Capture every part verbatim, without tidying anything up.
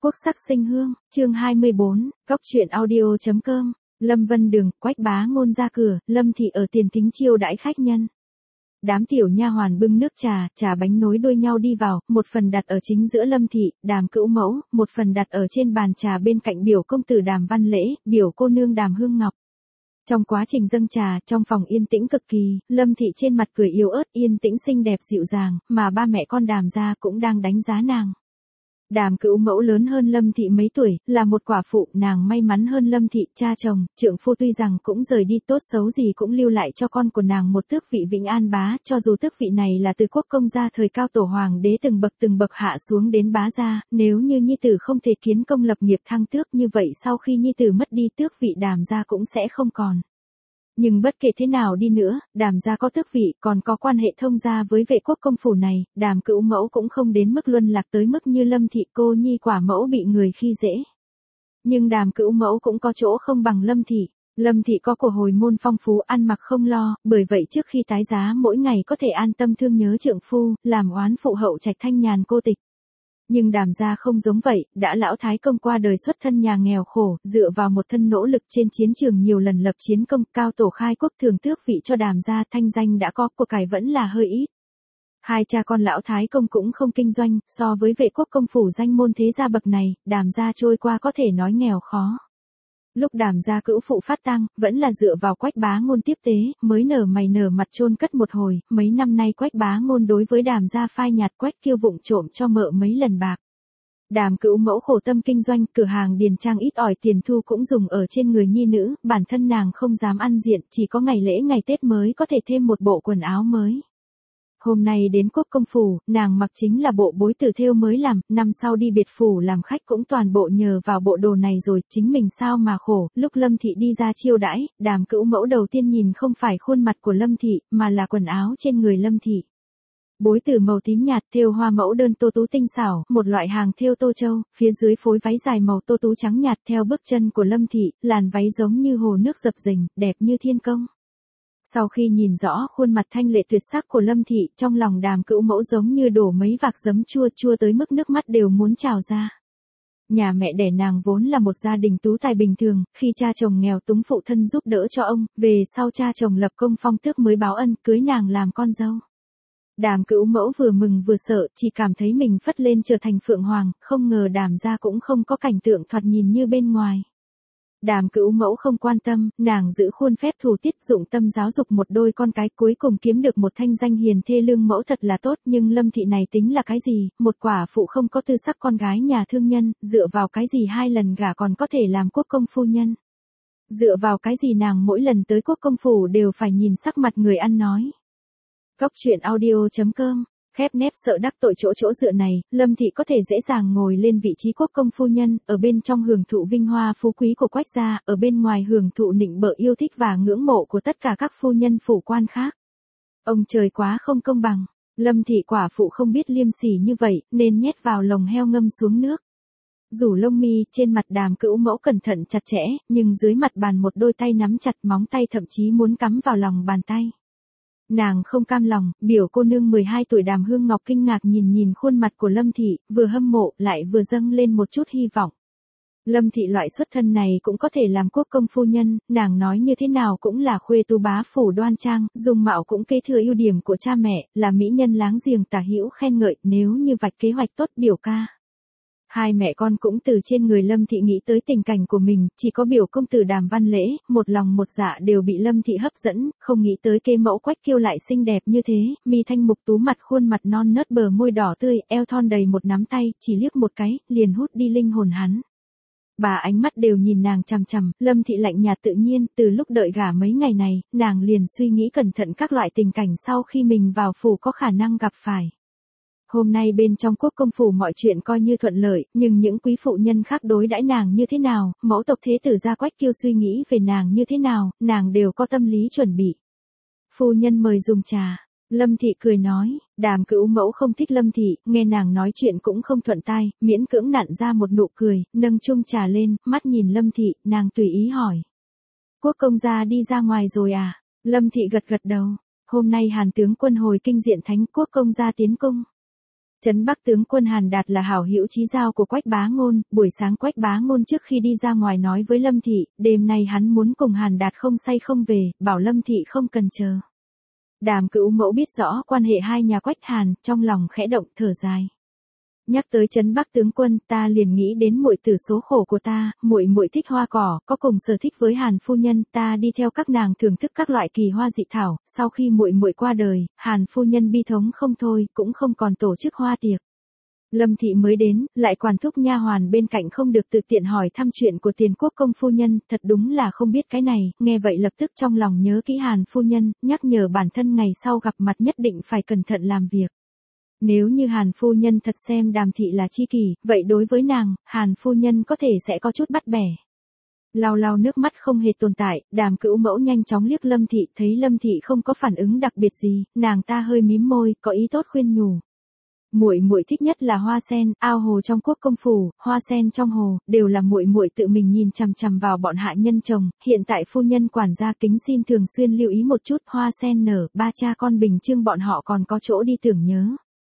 Quốc sắc sinh hương, chương hai mươi bốn, Cóc truyện audio chấm com, Lâm Vân Đường, Quách Bá Ngôn ra cửa, Lâm thị ở tiền thính chiêu đãi khách nhân. Đám tiểu nha hoàn bưng nước trà, trà bánh nối đuôi nhau đi vào, một phần đặt ở chính giữa Lâm thị, Đàm Cữu Mẫu, một phần đặt ở trên bàn trà bên cạnh biểu công tử Đàm Văn Lễ, biểu cô nương Đàm Hương Ngọc. Trong quá trình dâng trà, trong phòng yên tĩnh cực kỳ, Lâm thị trên mặt cười yếu ớt, yên tĩnh xinh đẹp dịu dàng, mà ba mẹ con Đàm gia cũng đang đánh giá nàng. Đàm Cữu Mẫu lớn hơn Lâm thị mấy tuổi, là một quả phụ, nàng may mắn hơn Lâm thị, cha chồng, trượng phu tuy rằng cũng rời đi, tốt xấu gì cũng lưu lại cho con của nàng một tước vị Vĩnh An bá, cho dù tước vị này là từ quốc công gia thời cao tổ hoàng đế từng bậc từng bậc hạ xuống đến bá gia, nếu như nhi tử không thể kiến công lập nghiệp thăng tước như vậy sau khi nhi tử mất đi tước vị Đàm gia cũng sẽ không còn. Nhưng bất kể thế nào đi nữa, Đàm gia có tước vị, còn có quan hệ thông gia với vệ quốc công phủ này, Đàm Cữu Mẫu cũng không đến mức luân lạc tới mức như Lâm thị cô nhi quả mẫu bị người khi dễ. Nhưng Đàm Cữu Mẫu cũng có chỗ không bằng Lâm thị. Lâm thị có của hồi môn phong phú, ăn mặc không lo, bởi vậy trước khi tái giá mỗi ngày có thể an tâm thương nhớ trượng phu, làm oán phụ hậu trạch thanh nhàn cô tịch. Nhưng Đàm gia không giống vậy, đã lão thái công qua đời xuất thân nhà nghèo khổ, dựa vào một thân nỗ lực trên chiến trường nhiều lần lập chiến công, cao tổ khai quốc thường tước vị cho Đàm gia, thanh danh đã có, của cải vẫn là hơi ít. Hai cha con lão thái công cũng không kinh doanh, so với vệ quốc công phủ danh môn thế gia bậc này, Đàm gia trôi qua có thể nói nghèo khó. Lúc Đàm gia cữu phụ phát tang, vẫn là dựa vào Quách Bá Ngôn tiếp tế, mới nở mày nở mặt chôn cất một hồi, mấy năm nay Quách Bá Ngôn đối với Đàm gia phai nhạt, Quách Kiêu vụng trộm cho mợ mấy lần bạc. Đàm Cữu Mẫu khổ tâm kinh doanh, cửa hàng điền trang ít ỏi tiền thu cũng dùng ở trên người nhi nữ, bản thân nàng không dám ăn diện, chỉ có ngày lễ ngày Tết mới có thể thêm một bộ quần áo mới. Hôm nay đến quốc công phủ, nàng mặc chính là bộ bối tử thêu mới làm, năm sau đi biệt phủ làm khách cũng toàn bộ nhờ vào bộ đồ này rồi, chính mình sao mà khổ. Lúc Lâm thị đi ra chiêu đãi, Đàm Cữu Mẫu đầu tiên nhìn không phải khuôn mặt của Lâm thị, mà là quần áo trên người Lâm thị. Bối tử màu tím nhạt thêu hoa mẫu đơn tô tú tinh xảo, một loại hàng thêu tô châu, phía dưới phối váy dài màu tô tú trắng nhạt theo bước chân của Lâm thị, làn váy giống như hồ nước dập dềnh, đẹp như thiên công. Sau khi nhìn rõ khuôn mặt thanh lệ tuyệt sắc của Lâm thị, trong lòng Đàm Cữu Mẫu giống như đổ mấy vạc giấm chua chua tới mức nước mắt đều muốn trào ra. Nhà mẹ đẻ nàng vốn là một gia đình tú tài bình thường, khi cha chồng nghèo túng phụ thân giúp đỡ cho ông, về sau cha chồng lập công phong tước mới báo ân, cưới nàng làm con dâu. Đàm Cữu Mẫu vừa mừng vừa sợ, chỉ cảm thấy mình phất lên trở thành phượng hoàng, không ngờ Đàm gia cũng không có cảnh tượng thoạt nhìn như bên ngoài. Đàm Cữu Mẫu không quan tâm, nàng giữ khuôn phép thủ tiết, dụng tâm giáo dục một đôi con cái, cuối cùng kiếm được một thanh danh hiền thê lương mẫu thật là tốt. Nhưng Lâm thị này tính là cái gì, một quả phụ không có tư sắc con gái nhà thương nhân, dựa vào cái gì hai lần gả còn có thể làm quốc công phu nhân. Dựa vào cái gì nàng mỗi lần tới quốc công phủ đều phải nhìn sắc mặt người ăn nói. Cóc truyện audio chấm com, khép nép sợ đắc tội chỗ chỗ dựa này, Lâm thị có thể dễ dàng ngồi lên vị trí quốc công phu nhân, ở bên trong hưởng thụ vinh hoa phú quý của Quách gia, ở bên ngoài hưởng thụ nịnh bợ yêu thích và ngưỡng mộ của tất cả các phu nhân phủ quan khác. Ông trời quá không công bằng, Lâm thị quả phụ không biết liêm sỉ như vậy, nên nhét vào lồng heo ngâm xuống nước. Rủ lông mi, trên mặt Đàm Cữu Mẫu cẩn thận chặt chẽ, nhưng dưới mặt bàn một đôi tay nắm chặt, móng tay thậm chí muốn cắm vào lòng bàn tay. Nàng không cam lòng, biểu cô nương mười hai tuổi Đàm Hương Ngọc kinh ngạc nhìn nhìn khuôn mặt của Lâm thị, vừa hâm mộ, lại vừa dâng lên một chút hy vọng. Lâm thị loại xuất thân này cũng có thể làm quốc công phu nhân, nàng nói như thế nào cũng là khuê tú bá phủ đoan trang, dung mạo cũng kế thừa ưu điểm của cha mẹ, là mỹ nhân láng giềng tả hữu khen ngợi, nếu như vạch kế hoạch tốt biểu ca. Hai mẹ con cũng từ trên người Lâm thị nghĩ tới tình cảnh của mình, chỉ có biểu công tử Đàm Văn Lễ, một lòng một dạ đều bị Lâm thị hấp dẫn, không nghĩ tới kế mẫu Quách Kiêu lại xinh đẹp như thế, mi thanh mục tú mặt khuôn mặt non nớt bờ môi đỏ tươi, eo thon đầy một nắm tay, chỉ liếc một cái, liền hút đi linh hồn hắn. Bà ánh mắt đều nhìn nàng chằm chằm, Lâm thị lạnh nhạt tự nhiên, từ lúc đợi gả mấy ngày này, nàng liền suy nghĩ cẩn thận các loại tình cảnh sau khi mình vào phủ có khả năng gặp phải. Hôm nay bên trong quốc công phủ mọi chuyện coi như thuận lợi, nhưng những quý phụ nhân khác đối đãi nàng như thế nào, mẫu tộc thế tử gia Quách Kiêu suy nghĩ về nàng như thế nào, nàng đều có tâm lý chuẩn bị. Phu nhân mời dùng trà. Lâm thị cười nói, Đàm Cữu Mẫu không thích Lâm thị, nghe nàng nói chuyện cũng không thuận tai, miễn cưỡng nặn ra một nụ cười, nâng chung trà lên, mắt nhìn Lâm thị, nàng tùy ý hỏi. Quốc công gia đi ra ngoài rồi à? Lâm thị gật gật đầu, hôm nay Hàn tướng quân hồi kinh diện thánh, quốc công gia tiến cung. Trấn Bắc tướng quân Hàn Đạt là hảo hữu chí giao của Quách Bá Ngôn, buổi sáng Quách Bá Ngôn trước khi đi ra ngoài nói với Lâm Thị, đêm nay hắn muốn cùng Hàn Đạt không say không về, bảo Lâm Thị không cần chờ. Đàm Cữu Mẫu biết rõ quan hệ hai nhà Quách Hàn, trong lòng khẽ động thở dài. Nhắc tới Trấn Bắc tướng quân, ta liền nghĩ đến muội tử số khổ của ta, muội muội thích hoa cỏ, có cùng sở thích với Hàn phu nhân, ta đi theo các nàng thưởng thức các loại kỳ hoa dị thảo, sau khi muội muội qua đời, Hàn phu nhân bi thống không thôi, cũng không còn tổ chức hoa tiệc. Lâm Thị mới đến, lại quản thúc nha hoàn bên cạnh không được tự tiện hỏi thăm chuyện của Tiền Quốc công phu nhân, thật đúng là không biết cái này, nghe vậy lập tức trong lòng nhớ kỹ Hàn phu nhân, nhắc nhở bản thân ngày sau gặp mặt nhất định phải cẩn thận làm việc. Nếu như Hàn phu nhân thật xem Đàm Thị là chi kỷ, vậy đối với nàng, Hàn phu nhân có thể sẽ có chút bắt bẻ. Lau lau nước mắt không hề tồn tại, Đàm Cữu Mẫu nhanh chóng liếc Lâm Thị, thấy Lâm Thị không có phản ứng đặc biệt gì, nàng ta hơi mím môi, có ý tốt khuyên nhủ. Muội muội thích nhất là hoa sen, ao hồ trong quốc công phủ, hoa sen trong hồ, đều là muội muội tự mình nhìn chằm chằm vào bọn hạ nhân trồng, hiện tại phu nhân quản gia kính xin thường xuyên lưu ý một chút, hoa sen nở, ba cha con Bình Chương bọn họ còn có chỗ đi tưởng nhớ.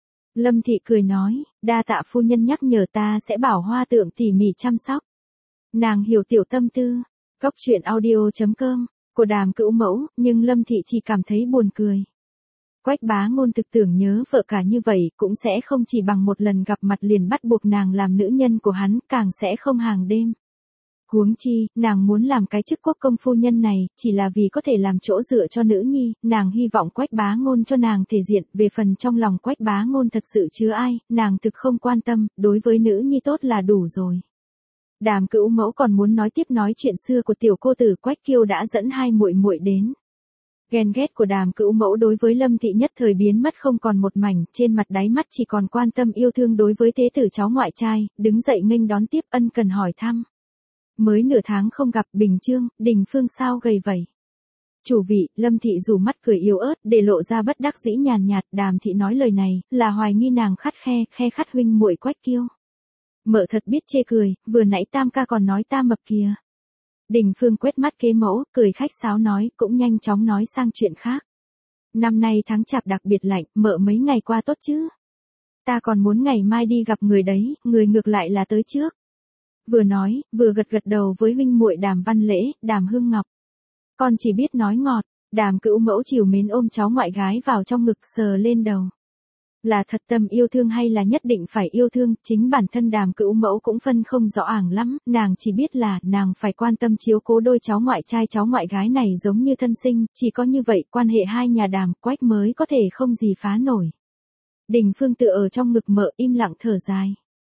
Lâm Thị cười nói, đa tạ phu nhân nhắc nhở, ta sẽ bảo Hoa Tượng tỉ mỉ chăm sóc. Nàng hiểu tiểu tâm tư. Cốc truyện audio chấm com của Đàm Cữu Mẫu, nhưng Lâm Thị chỉ cảm thấy buồn cười. Quách Bá Ngôn thực tưởng nhớ vợ cả như vậy, cũng sẽ không chỉ bằng một lần gặp mặt liền bắt buộc nàng làm nữ nhân của hắn, càng sẽ không hàng đêm. Huống chi, nàng muốn làm cái chức quốc công phu nhân này, chỉ là vì có thể làm chỗ dựa cho nữ nhi, nàng hy vọng Quách Bá Ngôn cho nàng thể diện, về phần trong lòng Quách Bá Ngôn thật sự chứa ai, nàng thực không quan tâm, đối với nữ nhi tốt là đủ rồi. Đàm Cữu Mẫu còn muốn nói tiếp nói chuyện xưa của tiểu cô tử Quách Kiêu đã dẫn hai muội muội đến. Ghen ghét của Đàm Cữu Mẫu đối với Lâm Thị nhất thời biến mất không còn một mảnh, trên mặt đáy mắt chỉ còn quan tâm yêu thương đối với thế tử cháu ngoại trai, đứng dậy nghênh đón tiếp ân cần hỏi thăm. Mới nửa tháng không gặp Bình Chương, Đình Phương sao gầy vậy? Chủ vị, Lâm Thị rủ mắt cười yếu ớt, để lộ ra bất đắc dĩ nhàn nhạt, Đàm Thị nói lời này, là hoài nghi nàng khắt khe, khe khắt huynh muội Quách Kiêu. Mợ thật biết chê cười, vừa nãy Tam ca còn nói ta mập kìa. Đình Phương quét mắt kế mẫu, cười khách sáo nói, cũng nhanh chóng nói sang chuyện khác. Năm nay tháng chạp đặc biệt lạnh, mợ mấy ngày qua tốt chứ? Ta còn muốn ngày mai đi gặp người đấy, người ngược lại là tới trước. Vừa nói, vừa gật gật đầu với huynh muội Đàm Văn Lễ, Đàm Hương Ngọc. Con chỉ biết nói ngọt, Đàm Cữu Mẫu chiều mến ôm cháu ngoại gái vào trong ngực sờ lên đầu. Là thật tâm yêu thương hay là nhất định phải yêu thương, chính bản thân Đàm Cữu Mẫu cũng phân không rõ ảng lắm, nàng chỉ biết là nàng phải quan tâm chiếu cố đôi cháu ngoại trai cháu ngoại gái này giống như thân sinh, chỉ có như vậy quan hệ hai nhà Đàm Quách mới có thể không gì phá nổi. Đình Phương tựa ở trong ngực mợ im lặng thở dài.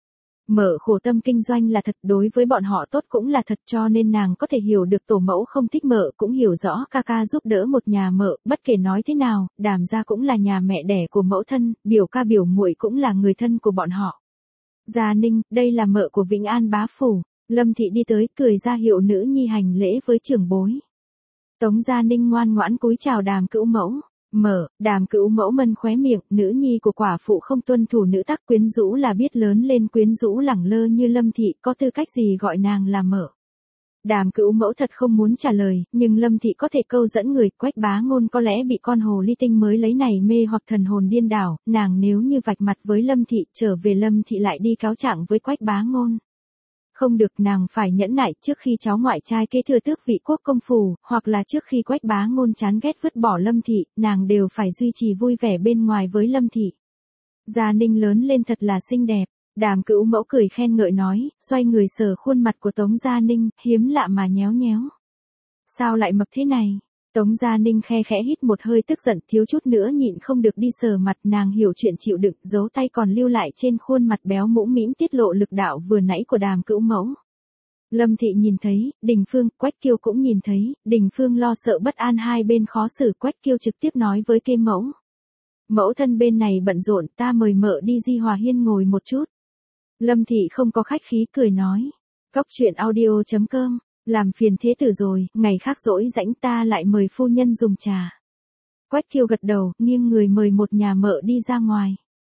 Mợ khổ tâm kinh doanh là thật, đối với bọn họ tốt cũng là thật, cho nên nàng có thể hiểu được tổ mẫu không thích mợ, cũng hiểu rõ ca ca giúp đỡ một nhà mợ, bất kể nói thế nào, Đàm gia cũng là nhà mẹ đẻ của mẫu thân, biểu ca biểu muội cũng là người thân của bọn họ. Gia Ninh, đây là mợ của Vĩnh An bá phủ. Lâm Thị đi tới, cười ra hiệu nữ nhi hành lễ với trưởng bối. Tống Gia Ninh ngoan ngoãn cúi chào Đàm Cữu Mẫu. Mở, Đàm Cữu Mẫu mân khóe miệng, nữ nhi của quả phụ không tuân thủ nữ tắc, quyến rũ là biết lớn lên, quyến rũ lẳng lơ như Lâm Thị, có tư cách gì gọi nàng là mợ. Đàm Cữu Mẫu thật không muốn trả lời, nhưng Lâm Thị có thể câu dẫn người, Quách Bá Ngôn có lẽ bị con hồ ly tinh mới lấy này mê hoặc thần hồn điên đảo, nàng nếu như vạch mặt với Lâm Thị, trở về Lâm Thị lại đi cáo trạng với Quách Bá Ngôn. Không được, nàng phải nhẫn nại, trước khi cháu ngoại trai kế thừa tước vị quốc công phủ, hoặc là trước khi Quách Bá Ngôn chán ghét vứt bỏ Lâm Thị, nàng đều phải duy trì vui vẻ bên ngoài với Lâm Thị. Gia Ninh lớn lên thật là xinh đẹp. Đàm Cữu Mẫu cười khen ngợi nói, xoay người sờ khuôn mặt của Tống Gia Ninh, hiếm lạ mà nhéo nhéo. Sao lại mập thế này? Tống Gia Ninh khe khẽ hít một hơi tức giận, thiếu chút nữa nhịn không được đi sờ mặt, nàng hiểu chuyện chịu đựng, giấu tay còn lưu lại trên khuôn mặt béo mũm mĩm tiết lộ lực đạo vừa nãy của Đàm Cữu Mẫu. Lâm Thị nhìn thấy, Đình Phương, Quách Kiêu cũng nhìn thấy, Đình Phương lo sợ bất an hai bên khó xử, Quách Kiêu trực tiếp nói với Kê Mẫu. Mẫu thân bên này bận rộn, ta mời mợ đi Di Hòa Hiên ngồi một chút. Lâm Thị không có khách khí cười nói. Cốc truyện audio chấm com, làm phiền thế tử rồi, ngày khác rỗi rãnh ta lại mời phu nhân dùng trà. Quách Kiêu gật đầu, nghiêng người mời một nhà mợ đi ra ngoài.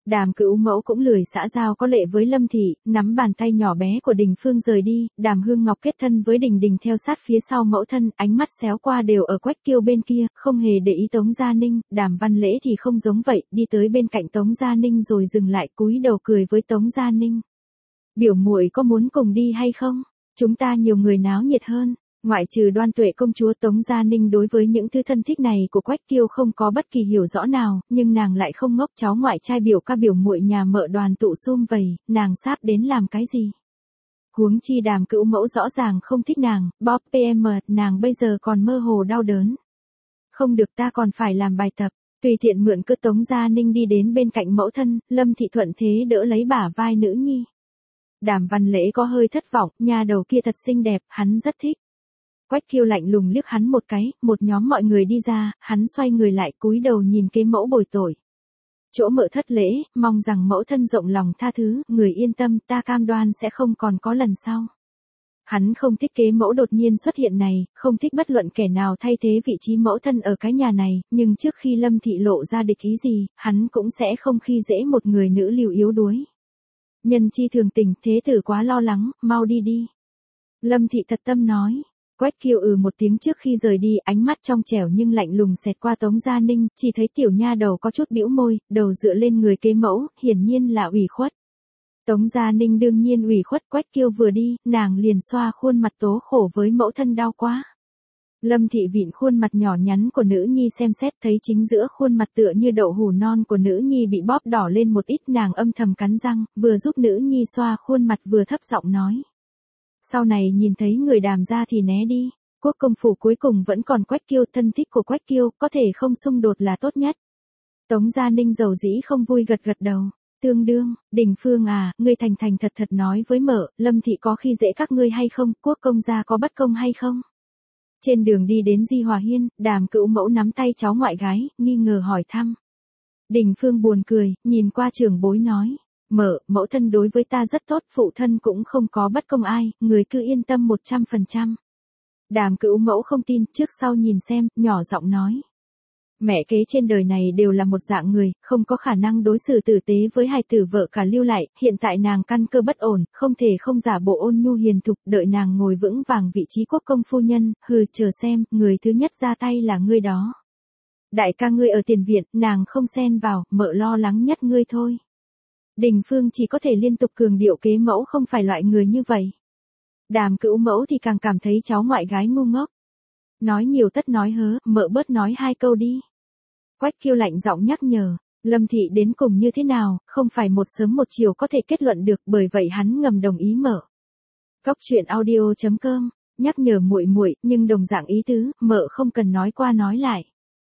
Đàm Cữu Mẫu cũng lười xã giao có lệ với Lâm Thị, nắm bàn tay nhỏ bé của Đình Phương rời đi, Đàm Hương Ngọc kết thân với Đình Đình theo sát phía sau mẫu thân, ánh mắt xéo qua đều ở Quách Kiêu bên kia, không hề để ý Tống Gia Ninh, Đàm Văn Lễ thì không giống vậy, đi tới bên cạnh Tống Gia Ninh rồi dừng lại cúi đầu cười với Tống Gia Ninh. Biểu muội có muốn cùng đi hay không? Chúng ta nhiều người náo nhiệt hơn. Ngoại trừ Đoan Tuệ công chúa, Tống Gia Ninh đối với những thứ thân thích này của Quách Kiêu không có bất kỳ hiểu rõ nào, nhưng nàng lại không ngốc, cháu ngoại trai biểu ca biểu muội nhà Mợ đoàn tụ sum vầy, nàng sáp đến làm cái gì? Huống chi Đàm Cữu Mẫu rõ ràng không thích nàng, Bob pê em, nàng bây giờ còn mơ hồ đau đớn. Không được, ta còn phải làm bài tập. Tùy tiện mượn cớ Tống Gia Ninh đi đến bên cạnh mẫu thân, Lâm Thị thuận thế đỡ lấy bả vai nữ nhi. Đàm Văn Lễ có hơi thất vọng, nhà đầu kia thật xinh đẹp, hắn rất thích. Quách Kiêu lạnh lùng liếc hắn một cái, một nhóm mọi người đi ra, hắn xoay người lại cúi đầu nhìn kế mẫu bồi tội. Chỗ Mợ thất lễ, mong rằng mẫu thân rộng lòng tha thứ, người yên tâm, ta cam đoan sẽ không còn có lần sau. Hắn không thích kế mẫu đột nhiên xuất hiện này, không thích bất luận kẻ nào thay thế vị trí mẫu thân ở cái nhà này, nhưng trước khi Lâm Thị lộ ra địch ý gì, hắn cũng sẽ không khi dễ một người nữ liều yếu đuối. Nhân chi thường tình, thế tử quá lo lắng, mau đi đi. Lâm Thị thật tâm nói. Quách Kiêu ừ một tiếng trước khi rời đi, ánh mắt trong trẻo nhưng lạnh lùng xẹt qua Tống Gia Ninh, chỉ thấy tiểu nha đầu có chút bĩu môi, đầu dựa lên người kế mẫu, hiển nhiên là ủy khuất. Tống Gia Ninh đương nhiên ủy khuất, Quách Kiêu vừa đi, nàng liền xoa khuôn mặt tố khổ với mẫu thân đau quá. Lâm Thị vịn khuôn mặt nhỏ nhắn của nữ nhi xem xét, thấy chính giữa khuôn mặt tựa như đậu hủ non của nữ nhi bị bóp đỏ lên một ít, nàng âm thầm cắn răng, vừa giúp nữ nhi xoa khuôn mặt vừa thấp giọng nói. Sau này nhìn thấy người Đàm gia thì né đi, quốc công phủ cuối cùng vẫn còn Quách Kiêu, thân thích của Quách Kiêu, có thể không xung đột là tốt nhất. Tống Gia Ninh dầu dĩ không vui gật gật đầu, tương đương, Đình Phương à, ngươi thành thành thật thật nói với Mợ, Lâm Thị có khi dễ các ngươi hay không, quốc công gia có bất công hay không? Trên đường đi đến Di Hòa Hiên, Đàm Cữu Mẫu nắm tay cháu ngoại gái, nghi ngờ hỏi thăm. Đình Phương buồn cười, nhìn qua trưởng bối nói. Mợ, mẫu thân đối với ta rất tốt, phụ thân cũng không có bất công ai, người cứ yên tâm một trăm phần trăm. Đàm Cữu Mẫu không tin, trước sau nhìn xem, nhỏ giọng nói. Mẹ kế trên đời này đều là một dạng người, không có khả năng đối xử tử tế với hài tử vợ cả lưu lại, hiện tại nàng căn cơ bất ổn, không thể không giả bộ ôn nhu hiền thục, đợi nàng ngồi vững vàng vị trí quốc công phu nhân, hừ, chờ xem, người thứ nhất ra tay là ngươi đó. Đại ca ngươi ở tiền viện, nàng không xen vào, Mợ lo lắng nhất ngươi thôi. Đình Phương chỉ có thể liên tục cường điệu kế mẫu không phải loại người như vậy. Đàm Cữu Mẫu thì càng cảm thấy cháu ngoại gái ngu ngốc. Nói nhiều tất nói hớ, Mợ bớt nói hai câu đi. Quách Kiêu lạnh giọng nhắc nhở, Lâm Thị đến cùng như thế nào, không phải một sớm một chiều có thể kết luận được, bởi vậy hắn ngầm đồng ý Mợ. Góc truyện audio chấm com, nhắc nhở muội muội, nhưng đồng dạng ý tứ, Mợ không cần nói qua nói lại.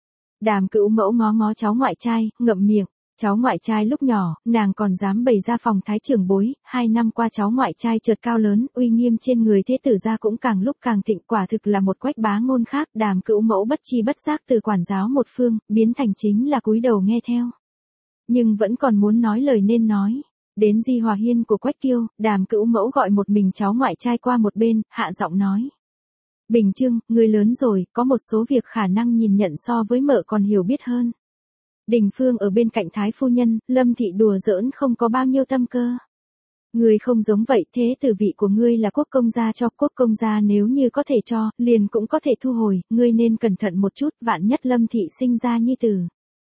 Đàm Cữu Mẫu ngó ngó cháu ngoại trai, ngậm miệng. Cháu ngoại trai lúc nhỏ, nàng còn dám bày ra phòng thái trưởng bối, hai năm qua cháu ngoại trai chợt cao lớn, uy nghiêm trên người thế tử gia cũng càng lúc càng thịnh, quả thực là một Quách bá ngôn khác. Đàm Cữu Mẫu bất chi bất giác từ quản giáo một phương, biến thành chính là cúi đầu nghe theo. Nhưng vẫn còn muốn nói lời nên nói. Đến Di Hòa Hiên của Quách Kiêu, Đàm Cữu Mẫu gọi một mình cháu ngoại trai qua một bên, hạ giọng nói. Bình Trưng, ngươi lớn rồi, có một số việc khả năng nhìn nhận so với Mợ còn hiểu biết hơn. Đình Phương ở bên cạnh Thái phu nhân, Lâm Thị đùa giỡn không có bao nhiêu tâm cơ. Ngươi không giống vậy, thế tử vị của ngươi là quốc công gia cho, quốc công gia nếu như có thể cho, liền cũng có thể thu hồi, ngươi nên cẩn thận một chút, vạn nhất Lâm Thị sinh ra nhi tử.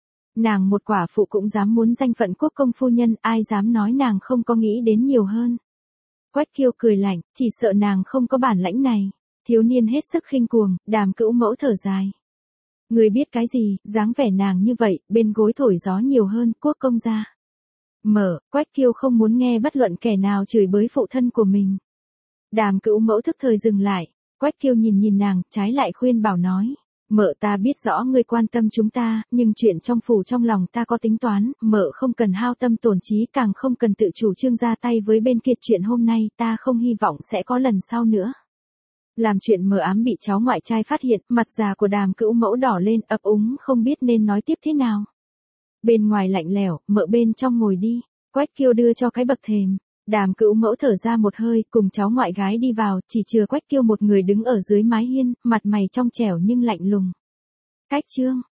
Nàng một quả phụ cũng dám muốn danh phận quốc công phu nhân, ai dám nói nàng không có nghĩ đến nhiều hơn. Quách Kiêu cười lạnh, chỉ sợ nàng không có bản lãnh này. Thiếu niên hết sức khinh cuồng, Đàm Cữu Mẫu thở dài. Người biết cái gì, dáng vẻ nàng như vậy, bên gối thổi gió nhiều hơn, quốc công gia. Mở, Quách Kiêu không muốn nghe bất luận kẻ nào chửi bới phụ thân của mình. Đàm Cữu Mẫu thức thời dừng lại, Quách Kiêu nhìn nhìn nàng, trái lại khuyên bảo nói. Mợ ta biết rõ ngươi quan tâm chúng ta, nhưng chuyện trong phủ trong lòng ta có tính toán, mợ không cần hao tâm tổn trí, càng không cần tự chủ trương ra tay với bên kia, chuyện hôm nay ta không hy vọng sẽ có lần sau nữa. Làm chuyện mờ ám bị cháu ngoại trai phát hiện, mặt già của Đàm Cữu Mẫu đỏ lên, ấp úng không biết nên nói tiếp thế nào. Bên ngoài lạnh lẽo, Mợ bên trong ngồi đi. Quách Kiêu đưa cho cái bậc thềm. Đàm Cữu Mẫu thở ra một hơi, cùng cháu ngoại gái đi vào, chỉ chừa Quách Kiêu một người đứng ở dưới mái hiên, mặt mày trong trẻo nhưng lạnh lùng. Cách chương